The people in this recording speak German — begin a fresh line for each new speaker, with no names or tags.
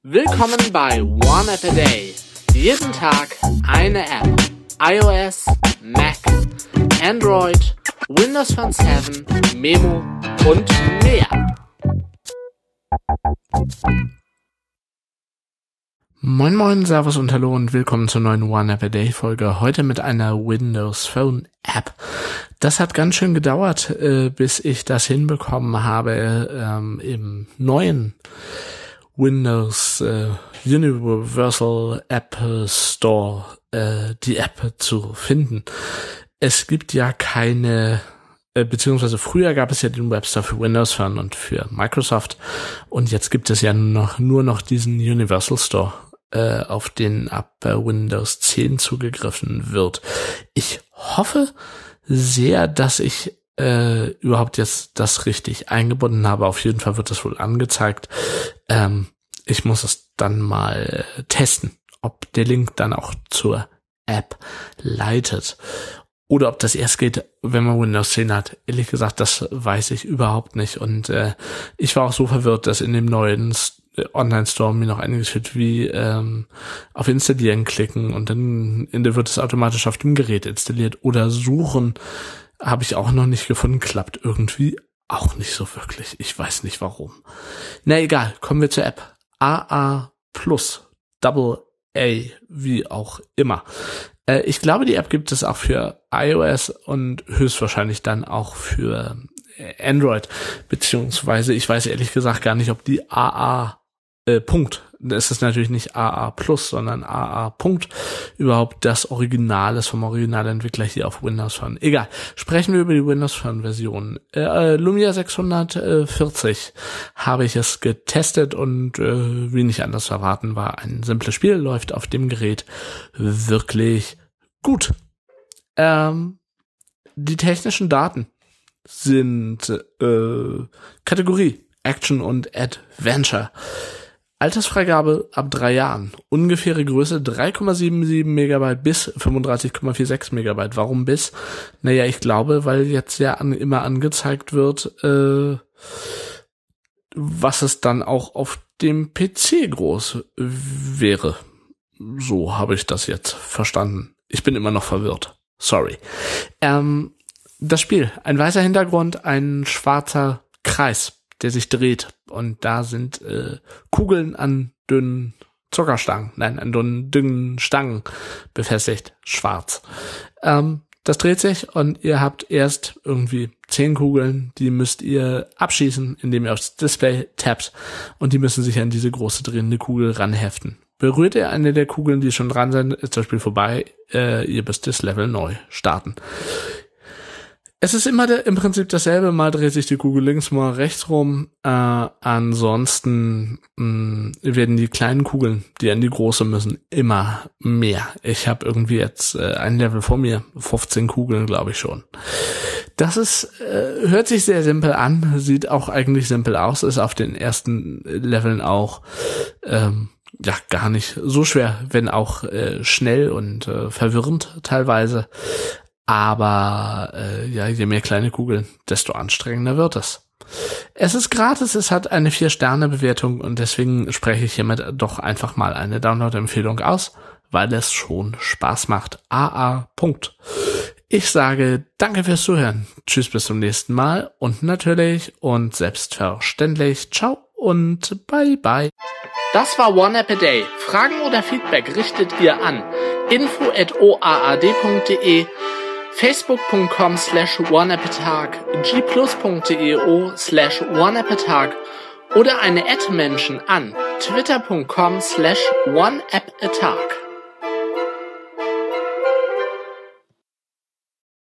Willkommen bei One App a Day. Jeden Tag eine App. iOS, Mac, Android, Windows Phone 7, Memo und mehr. Moin moin, Servus und Hallo und willkommen zur neuen One App a Day Folge. Heute mit einer Windows Phone App. Das hat ganz schön gedauert, bis ich das hinbekommen habe, im neuen Windows Universal App Store die App zu finden. Es gibt ja keine, beziehungsweise früher gab es ja den Webstore für Windows Phone und für Microsoft und jetzt gibt es ja nur noch diesen Universal Store, auf den ab Windows 10 zugegriffen wird. Ich hoffe sehr, dass ich überhaupt jetzt das richtig eingebunden habe. Auf jeden Fall wird das wohl angezeigt. Ich muss es dann mal testen, ob der Link dann auch zur App leitet. Oder ob das erst geht, wenn man Windows 10 hat. Ehrlich gesagt, das weiß ich überhaupt nicht. Und ich war auch so verwirrt, dass in dem neuen Online-Store mir noch eingeführt wie auf Installieren klicken und dann wird es automatisch auf dem Gerät installiert. Oder suchen habe ich auch noch nicht gefunden. Klappt irgendwie auch nicht so wirklich. Ich weiß nicht warum. Na egal, kommen wir zur App. AA+, Double A, wie auch immer. Ich glaube, die App gibt es auch für iOS und höchstwahrscheinlich dann auch für Android, beziehungsweise ich weiß ehrlich gesagt gar nicht, ob die AA Punkt, das ist natürlich nicht AA+, sondern AA Punkt, überhaupt das Original ist vom Originalentwickler hier auf Windows Phone. Egal, sprechen wir über die Windows Phone Version. Lumia 640 habe ich es getestet und wie nicht anders zu erwarten war, ein simples Spiel, läuft auf dem Gerät wirklich gut. Die technischen Daten sind Kategorie Action und Adventure. Altersfreigabe ab 3 Jahren. Ungefähre Größe 3,77 Megabyte bis 35,46 Megabyte. Warum bis? Naja, ich glaube, weil jetzt ja immer angezeigt wird, was es dann auch auf dem PC groß wäre. So habe ich das jetzt verstanden. Ich bin immer noch verwirrt. Sorry. Das Spiel. Ein weißer Hintergrund, ein schwarzer Kreis, der sich dreht. Und da sind Kugeln an dünnen Zuckerstangen, an dünnen Stangen befestigt, schwarz. Das dreht sich und ihr habt erst irgendwie 10 Kugeln, die müsst ihr abschießen, indem ihr aufs Display tappt und die müssen sich an diese große drehende Kugel ranheften. Berührt ihr eine der Kugeln, die schon dran sind, ist das Spiel vorbei, ihr müsst das Level neu starten. Es ist immer im Prinzip dasselbe, mal dreht sich die Kugel links, mal rechts rum. Ansonsten werden die kleinen Kugeln, die an die große müssen, immer mehr. Ich habe irgendwie jetzt ein Level vor mir, 15 Kugeln, glaube ich schon. Das ist hört sich sehr simpel an, sieht auch eigentlich simpel aus, ist auf den ersten Leveln auch gar nicht so schwer, wenn auch schnell und verwirrend teilweise. Aber je mehr kleine Kugeln, desto anstrengender wird es. Es ist gratis, es hat eine 4-Sterne-Bewertung und deswegen spreche ich hiermit doch einfach mal eine Download-Empfehlung aus, weil es schon Spaß macht. AA. Punkt. Ich sage danke fürs Zuhören. Tschüss, bis zum nächsten Mal und natürlich und selbstverständlich ciao und bye bye. Das war One App a Day. Fragen oder Feedback richtet ihr an info@oaad.de, facebook.com/oneappatag, gplus.io/oneappatag oder eine @Menschen an twitter.com/oneappatag.